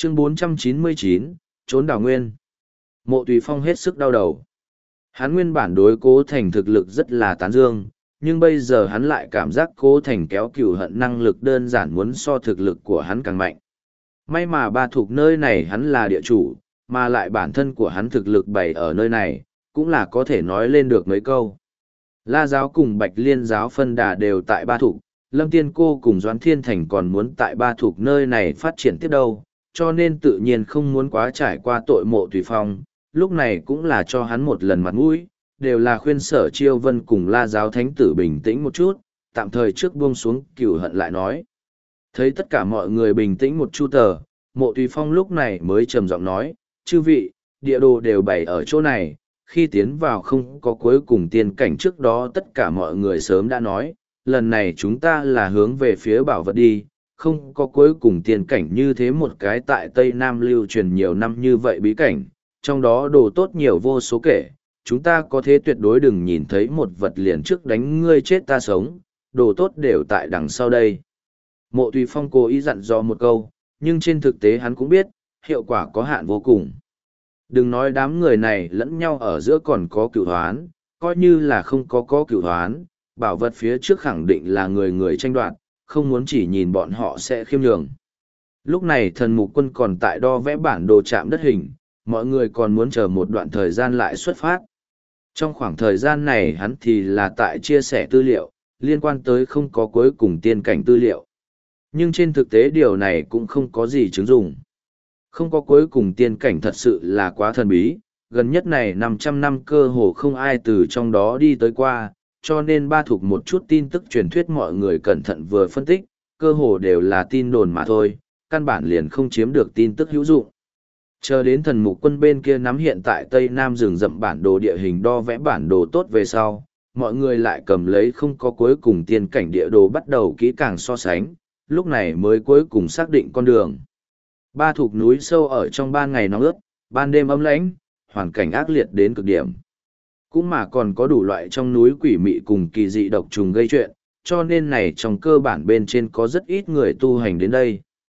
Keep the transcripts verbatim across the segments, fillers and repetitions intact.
Chương bốn trăm chín mươi chín, trốn đào nguyên. Mộ Tùy Phong hết sức đau đầu. Hắn nguyên bản đối Cố Thành thực lực rất là tán dương, nhưng bây giờ hắn lại cảm giác Cố Thành kéo cừu hận năng lực đơn giản muốn so thực lực của hắn càng mạnh. May mà ba thuộc nơi này hắn là địa chủ, mà lại bản thân của hắn thực lực bày ở nơi này, cũng là có thể nói lên được mấy câu. La giáo cùng Bạch Liên giáo phân đà đều tại ba thuộc, Lâm Tiên Cô cùng Doãn Thiên Thành còn muốn tại ba thuộc nơi này phát triển tiếp đâu, cho nên tự nhiên không muốn quá trải qua tội Mộ Tùy Phong, lúc này cũng là cho hắn một lần mặt mũi, đều là khuyên Sở Chiêu Vân cùng La giáo thánh tử bình tĩnh một chút, tạm thời trước buông xuống cửu hận lại nói. Thấy tất cả mọi người bình tĩnh một chút tờ, Mộ Tùy Phong lúc này mới trầm giọng nói, chư vị, địa đồ đều bày ở chỗ này, khi tiến vào không có cuối cùng tiên cảnh trước đó tất cả mọi người sớm đã nói, lần này chúng ta là hướng về phía bảo vật đi, không có cuối cùng tiên cảnh như thế một cái tại Tây Nam lưu truyền nhiều năm như vậy bí cảnh, trong đó đồ tốt nhiều vô số kể, chúng ta có thế tuyệt đối đừng nhìn thấy một vật liền trước đánh ngươi chết ta sống, đồ tốt đều tại đằng sau đây. Mộ Tùy Phong cố ý dặn dò một câu, nhưng trên thực tế hắn cũng biết, hiệu quả có hạn vô cùng. Đừng nói đám người này lẫn nhau ở giữa còn có cửu hoán, coi như là không có có cửu hoán, bảo vật phía trước khẳng định là người người tranh đoạt, không muốn chỉ nhìn bọn họ sẽ khiêm nhường. Lúc này thần mục quân còn tại đo vẽ bản đồ chạm đất hình, mọi người còn muốn chờ một đoạn thời gian lại xuất phát. Trong khoảng thời gian này hắn thì là tại chia sẻ tư liệu, liên quan tới không có cuối cùng tiên cảnh tư liệu. Nhưng trên thực tế điều này cũng không có gì chứng dụng. Không có cuối cùng tiên cảnh thật sự là quá thần bí, gần nhất này năm trăm năm cơ hồ không ai từ trong đó đi tới qua, cho nên ba thuộc một chút tin tức truyền thuyết mọi người cẩn thận vừa phân tích, cơ hồ đều là tin đồn mà thôi, căn bản liền không chiếm được tin tức hữu dụng. Chờ đến thần mục quân bên kia nắm hiện tại Tây Nam rừng rậm bản đồ địa hình đo vẽ bản đồ tốt về sau, mọi người lại cầm lấy không có cuối cùng tiên cảnh địa đồ bắt đầu kỹ càng so sánh, lúc này mới cuối cùng xác định con đường. Ba thuộc núi sâu ở trong ban ngày nóng ướt, ban đêm ấm lãnh, hoàn cảnh ác liệt đến cực điểm. Cũng mà còn có đủ loại trong núi quỷ mị cùng kỳ dị độc trùng gây chuyện, cho nên này trong cơ bản bên trên có rất ít người tu hành đến đây.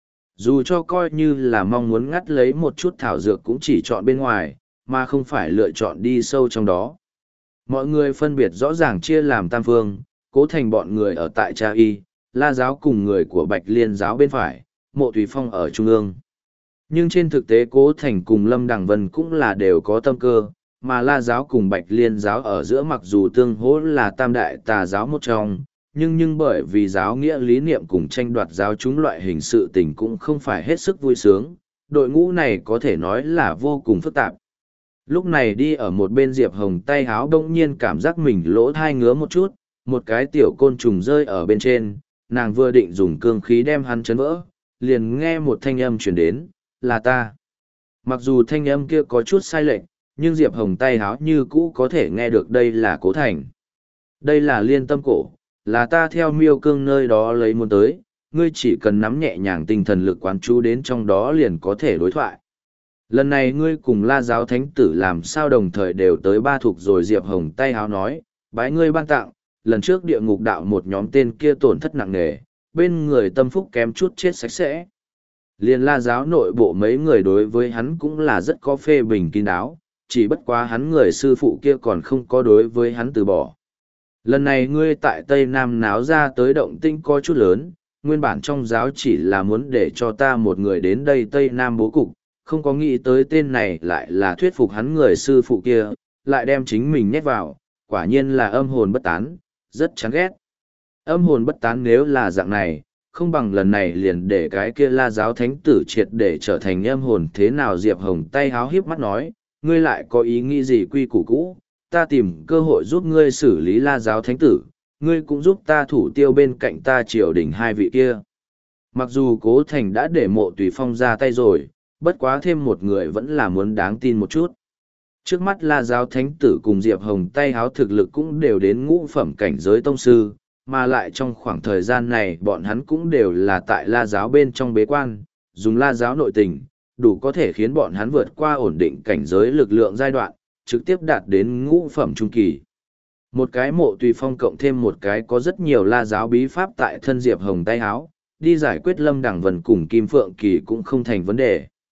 Dù cho coi như là mong muốn ngắt lấy một chút thảo dược cũng chỉ chọn bên ngoài, mà không phải lựa chọn đi sâu trong đó. Mọi người phân biệt rõ ràng chia làm tam phương, Cố Thành bọn người ở tại Cha Y, La giáo cùng người của Bạch Liên giáo bên phải, Mộ Tùy Phong ở trung ương. Nhưng trên thực tế Cố Thành cùng Lâm Đằng Vân cũng là đều có tâm cơ, mà La giáo cùng Bạch Liên giáo ở giữa mặc dù tương hỗ là tam đại tà giáo một trong, nhưng nhưng bởi vì giáo nghĩa lý niệm cùng tranh đoạt giáo chúng loại hình sự tình cũng không phải hết sức vui sướng, đội ngũ này có thể nói là vô cùng phức tạp. Lúc này đi ở một bên Diệp Hồng tay háo đông nhiên cảm giác mình lỗ thai ngứa một chút, một cái tiểu côn trùng rơi ở bên trên, nàng vừa định dùng cương khí đem hắn chấn vỡ, liền nghe một thanh âm truyền đến, là ta. Mặc dù thanh âm kia có chút sai lệch, nhưng Diệp Hồng tay háo như cũ có thể nghe được đây là Cố Thành. Đây là liên tâm cổ, là ta theo miêu cương nơi đó lấy muốn tới, ngươi chỉ cần nắm nhẹ nhàng tinh thần lực quán chú đến trong đó liền có thể đối thoại. Lần này ngươi cùng La giáo thánh tử làm sao đồng thời đều tới ba thuộc rồi. Diệp Hồng tay háo nói, bái ngươi ban tặng, lần trước địa ngục đạo một nhóm tên kia tổn thất nặng nề, bên người tâm phúc kém chút chết sạch sẽ. Liên La giáo nội bộ mấy người đối với hắn cũng là rất có phê bình kín đáo, chỉ bất quá hắn người sư phụ kia còn không có đối với hắn từ bỏ. Lần này ngươi tại Tây Nam náo ra tới động tinh có chút lớn, nguyên bản trong giáo chỉ là muốn để cho ta một người đến đây Tây Nam bố cục, không có nghĩ tới tên này lại là thuyết phục hắn người sư phụ kia, lại đem chính mình nhét vào, quả nhiên là âm hồn bất tán, rất chán ghét. Âm hồn bất tán nếu là dạng này, không bằng lần này liền để cái kia La giáo thánh tử triệt để trở thành âm hồn thế nào. Diệp Hồng tay háo hiếp mắt nói, ngươi lại có ý nghĩ gì quy củ cũ, ta tìm cơ hội giúp ngươi xử lý La giáo thánh tử, ngươi cũng giúp ta thủ tiêu bên cạnh ta triều đình hai vị kia. Mặc dù Cố Thành đã để Mộ Tùy Phong ra tay rồi, bất quá thêm một người vẫn là muốn đáng tin một chút. Trước mắt La giáo thánh tử cùng Diệp Hồng tay háo thực lực cũng đều đến ngũ phẩm cảnh giới tông sư, mà lại trong khoảng thời gian này bọn hắn cũng đều là tại La giáo bên trong bế quan, dùng La giáo nội tình, đủ có thể khiến bọn hắn vượt qua ổn định cảnh giới lực lượng giai đoạn, trực tiếp đạt đến ngũ phẩm trung kỳ. Một cái Mộ Tùy Phong cộng thêm một cái có rất nhiều La giáo bí pháp tại thân Diệp Hồng tay háo, đi giải quyết Lâm Đằng Vân cùng Kim Phượng Kỳ cũng không thành vấn đề.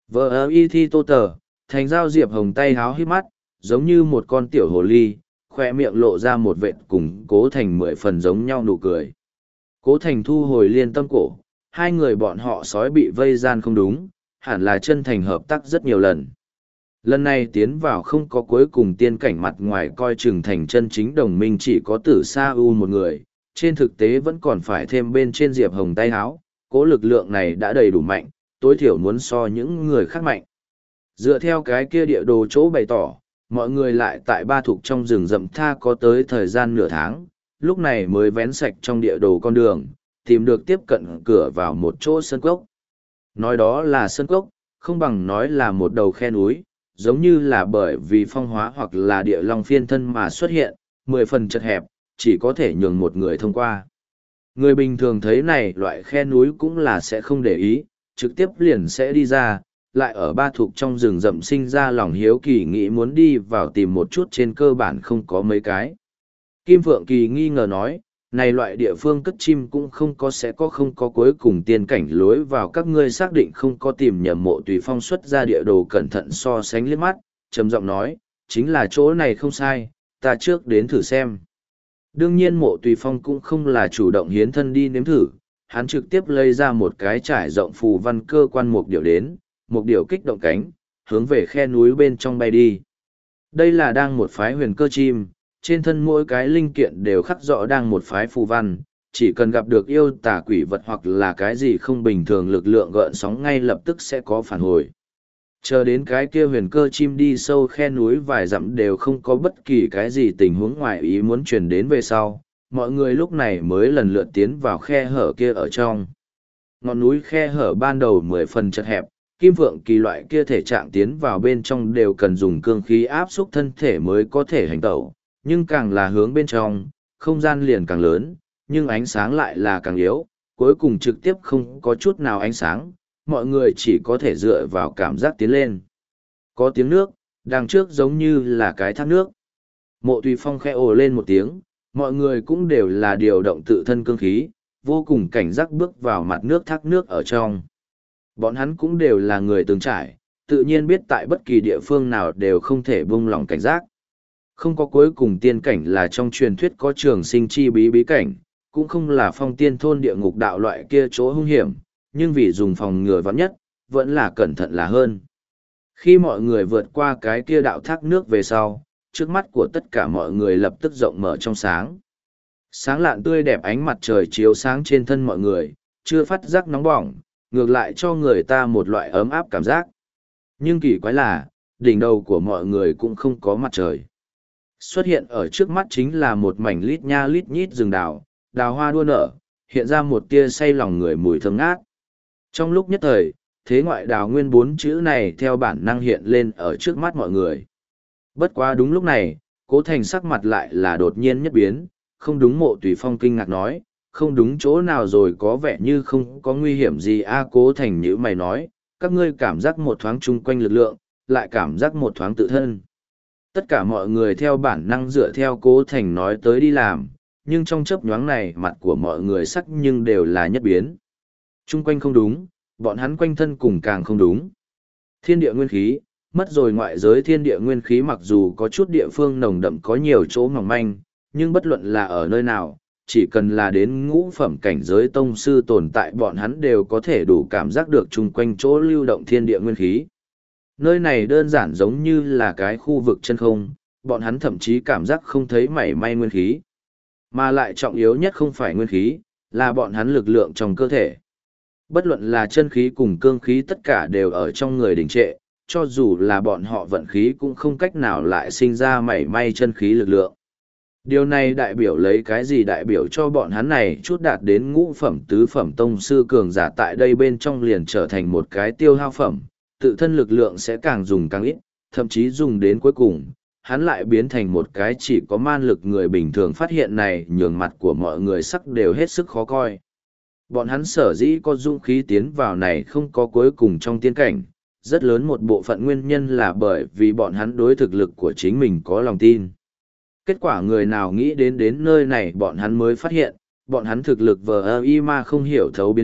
Vờ ơ y thi tô tờ, thành giao Diệp Hồng tay háo hít mắt, giống như một con tiểu hồ ly, khoe miệng lộ ra một vệt cùng Cố Thành mười phần giống nhau nụ cười. Cố Thành thu hồi liên tâm cổ, hai người bọn họ sói bị vây gian không đúng, hẳn là chân thành hợp tác rất nhiều lần. Lần này tiến vào không có cuối cùng tiên cảnh mặt ngoài coi chừng thành chân chính đồng minh chỉ có tử sa u một người, trên thực tế vẫn còn phải thêm bên trên Diệp Hồng tay háo, cố lực lượng này đã đầy đủ mạnh, tối thiểu muốn so những người khác mạnh. Dựa theo cái kia địa đồ chỗ bày tỏ, mọi người lại tại ba thục trong rừng rậm tha có tới thời gian nửa tháng, lúc này mới vén sạch trong địa đồ con đường, tìm được tiếp cận cửa vào một chỗ sơn cốc. Nói đó là sơn cốc, không bằng nói là một đầu khe núi, giống như là bởi vì phong hóa hoặc là địa long phiên thân mà xuất hiện, mười phần chật hẹp, chỉ có thể nhường một người thông qua. Người bình thường thấy này loại khe núi cũng là sẽ không để ý, trực tiếp liền sẽ đi ra, lại ở ba thục trong rừng rậm sinh ra lòng hiếu kỳ nghĩ muốn đi vào tìm một chút trên cơ bản không có mấy cái. Kim Phượng Kỳ nghi ngờ nói, này loại địa phương cất chim cũng không có sẽ có không có cuối cùng tiên cảnh lối vào các ngươi xác định không có tìm nhầm. Mộ Tùy Phong xuất ra địa đồ cẩn thận so sánh liếc mắt, trầm giọng nói, chính là chỗ này không sai, ta trước đến thử xem. Đương nhiên Mộ Tùy Phong cũng không là chủ động hiến thân đi nếm thử, hắn trực tiếp lấy ra một cái trải rộng phù văn cơ quan mục điểu đến, mục điểu kích động cánh, hướng về khe núi bên trong bay đi. Đây là đang một phái huyền cơ chim, trên thân mỗi cái linh kiện đều khắc rõ đang một phái phù văn, chỉ cần gặp được yêu tà quỷ vật hoặc là cái gì không bình thường lực lượng gợn sóng ngay lập tức sẽ có phản hồi. Chờ đến cái kia huyền cơ chim đi sâu khe núi vài dặm đều không có bất kỳ cái gì tình huống ngoài ý muốn truyền đến về sau, mọi người lúc này mới lần lượt tiến vào khe hở kia ở trong. Ngọn núi khe hở ban đầu mười phần chật hẹp, Kim Phượng Kỳ loại kia thể trạng tiến vào bên trong đều cần dùng cương khí áp xúc thân thể mới có thể hành tẩu, nhưng càng là hướng bên trong, không gian liền càng lớn, nhưng ánh sáng lại là càng yếu, cuối cùng trực tiếp không có chút nào ánh sáng, mọi người chỉ có thể dựa vào cảm giác tiến lên. Có tiếng nước, đằng trước giống như là cái thác nước. Mộ Tùy Phong khẽ ồ lên một tiếng, mọi người cũng đều là điều động tự thân cương khí, vô cùng cảnh giác bước vào mặt nước thác nước ở trong. Bọn hắn cũng đều là người từng trải, tự nhiên biết tại bất kỳ địa phương nào đều không thể buông lỏng cảnh giác. Không có cuối cùng tiên cảnh là trong truyền thuyết có trường sinh chi bí bí cảnh, cũng không là phong tiên thôn địa ngục đạo loại kia chỗ hung hiểm, nhưng vì dùng phòng ngừa vắn nhất, vẫn là cẩn thận là hơn. Khi mọi người vượt qua cái kia đạo thác nước về sau, trước mắt của tất cả mọi người lập tức rộng mở trong sáng. Sáng lạn tươi đẹp ánh mặt trời chiếu sáng trên thân mọi người, chưa phát giác nóng bỏng, ngược lại cho người ta một loại ấm áp cảm giác. Nhưng kỳ quái là, đỉnh đầu của mọi người cũng không có mặt trời. Xuất hiện ở trước mắt chính là một mảnh lít nha lít nhít rừng đào, đào hoa đua nở, hiện ra một tia say lòng người mùi thơm ngát. Trong lúc nhất thời, thế ngoại đào nguyên bốn chữ này theo bản năng hiện lên ở trước mắt mọi người. Bất quá đúng lúc này, Cố Thành sắc mặt lại là đột nhiên nhất biến, không đúng. Mộ Tùy Phong kinh ngạc nói, không đúng chỗ nào rồi, có vẻ như không có nguy hiểm gì a. Cố Thành nhữ mày nói, các ngươi cảm giác một thoáng chung quanh lực lượng, lại cảm giác một thoáng tự thân. Tất cả mọi người theo bản năng dựa theo Cố Thành nói tới đi làm, nhưng trong chớp nhoáng này mặt của mọi người sắc nhưng đều là nhất biến. Chung quanh không đúng, bọn hắn quanh thân cùng càng không đúng. Thiên địa nguyên khí, mất rồi ngoại giới thiên địa nguyên khí mặc dù có chút địa phương nồng đậm có nhiều chỗ mỏng manh, nhưng bất luận là ở nơi nào, chỉ cần là đến ngũ phẩm cảnh giới tông sư tồn tại bọn hắn đều có thể đủ cảm giác được chung quanh chỗ lưu động thiên địa nguyên khí. Nơi này đơn giản giống như là cái khu vực chân không, bọn hắn thậm chí cảm giác không thấy mảy may nguyên khí. Mà lại trọng yếu nhất không phải nguyên khí, là bọn hắn lực lượng trong cơ thể. Bất luận là chân khí cùng cương khí tất cả đều ở trong người đình trệ, cho dù là bọn họ vận khí cũng không cách nào lại sinh ra mảy may chân khí lực lượng. Điều này đại biểu lấy cái gì? Đại biểu cho bọn hắn này chút đạt đến ngũ phẩm tứ phẩm tông sư cường giả tại đây bên trong liền trở thành một cái tiêu hao phẩm, tự thân lực lượng sẽ càng dùng càng ít, thậm chí dùng đến cuối cùng, hắn lại biến thành một cái chỉ có man lực. Người bình thường phát hiện này nhường mặt của mọi người sắc đều hết sức khó coi. Bọn hắn sở dĩ có dũng khí tiến vào này không có cuối cùng trong tiên cảnh, rất lớn một bộ phận nguyên nhân là bởi vì bọn hắn đối thực lực của chính mình có lòng tin. Kết quả người nào nghĩ đến đến nơi này bọn hắn mới phát hiện, bọn hắn thực lực vờ ơ y ma không hiểu thấu biến mất,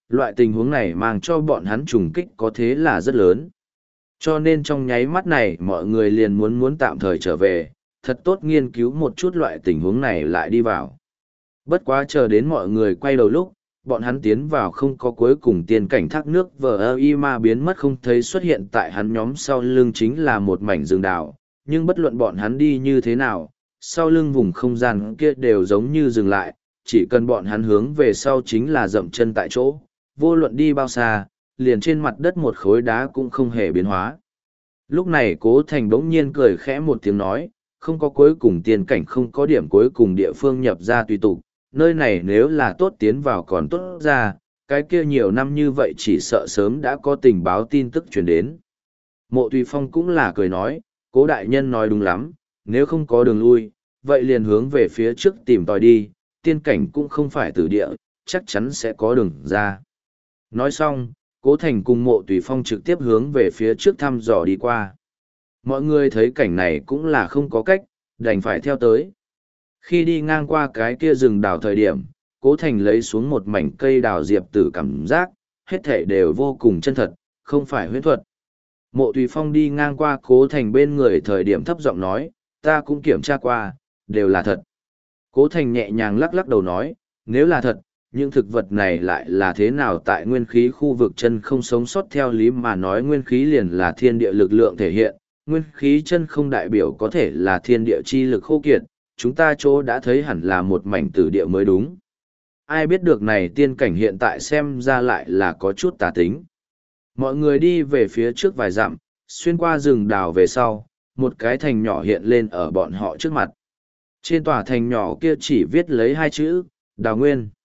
loại tình huống này mang cho bọn hắn trùng kích có thế là rất lớn. Cho nên trong nháy mắt này mọi người liền muốn muốn tạm thời trở về, thật tốt nghiên cứu một chút loại tình huống này lại đi vào. Bất quá chờ đến mọi người quay đầu lúc, bọn hắn tiến vào không có cuối cùng tiên cảnh thác nước vờ ơ y ma biến mất không thấy xuất hiện tại hắn nhóm sau lưng chính là một mảnh rừng đào, nhưng bất luận bọn hắn đi như thế nào, sau lưng vùng không gian kia đều giống như dừng lại, chỉ cần bọn hắn hướng về sau chính là dậm chân tại chỗ, vô luận đi bao xa, liền trên mặt đất một khối đá cũng không hề biến hóa. Lúc này Cố Thành bỗng nhiên cười khẽ một tiếng nói, không có cuối cùng tiên cảnh, không có điểm cuối cùng địa phương nhập ra tùy tục, nơi này nếu là tốt tiến vào còn tốt ra, cái kia nhiều năm như vậy chỉ sợ sớm đã có tình báo tin tức truyền đến. Mộ Tùy Phong cũng là cười nói, Cố đại nhân nói đúng lắm, nếu không có đường lui, vậy liền hướng về phía trước tìm tòi đi, tiên cảnh cũng không phải tử địa, chắc chắn sẽ có đường ra. Nói xong, Cố Thành cùng Mộ Tùy Phong trực tiếp hướng về phía trước thăm dò đi qua. Mọi người thấy cảnh này cũng là không có cách, đành phải theo tới. Khi đi ngang qua cái kia rừng đào thời điểm, Cố Thành lấy xuống một mảnh cây đào diệp tử cảm giác, hết thể đều vô cùng chân thật, không phải huyễn thuật. Mộ Tùy Phong đi ngang qua Cố Thành bên người thời điểm thấp giọng nói, ta cũng kiểm tra qua, đều là thật. Cố Thành nhẹ nhàng lắc lắc đầu nói, nếu là thật, những thực vật này lại là thế nào tại nguyên khí khu vực chân không sống sót theo lý mà nói nguyên khí liền là thiên địa lực lượng thể hiện, nguyên khí chân không đại biểu có thể là thiên địa chi lực khô kiệt, chúng ta chỗ đã thấy hẳn là một mảnh tử địa mới đúng. Ai biết được này tiên cảnh hiện tại xem ra lại là có chút tà tính. Mọi người đi về phía trước vài dặm, xuyên qua rừng đào về sau, một cái thành nhỏ hiện lên ở bọn họ trước mặt. Trên tòa thành nhỏ kia chỉ viết lấy hai chữ, Đào Nguyên.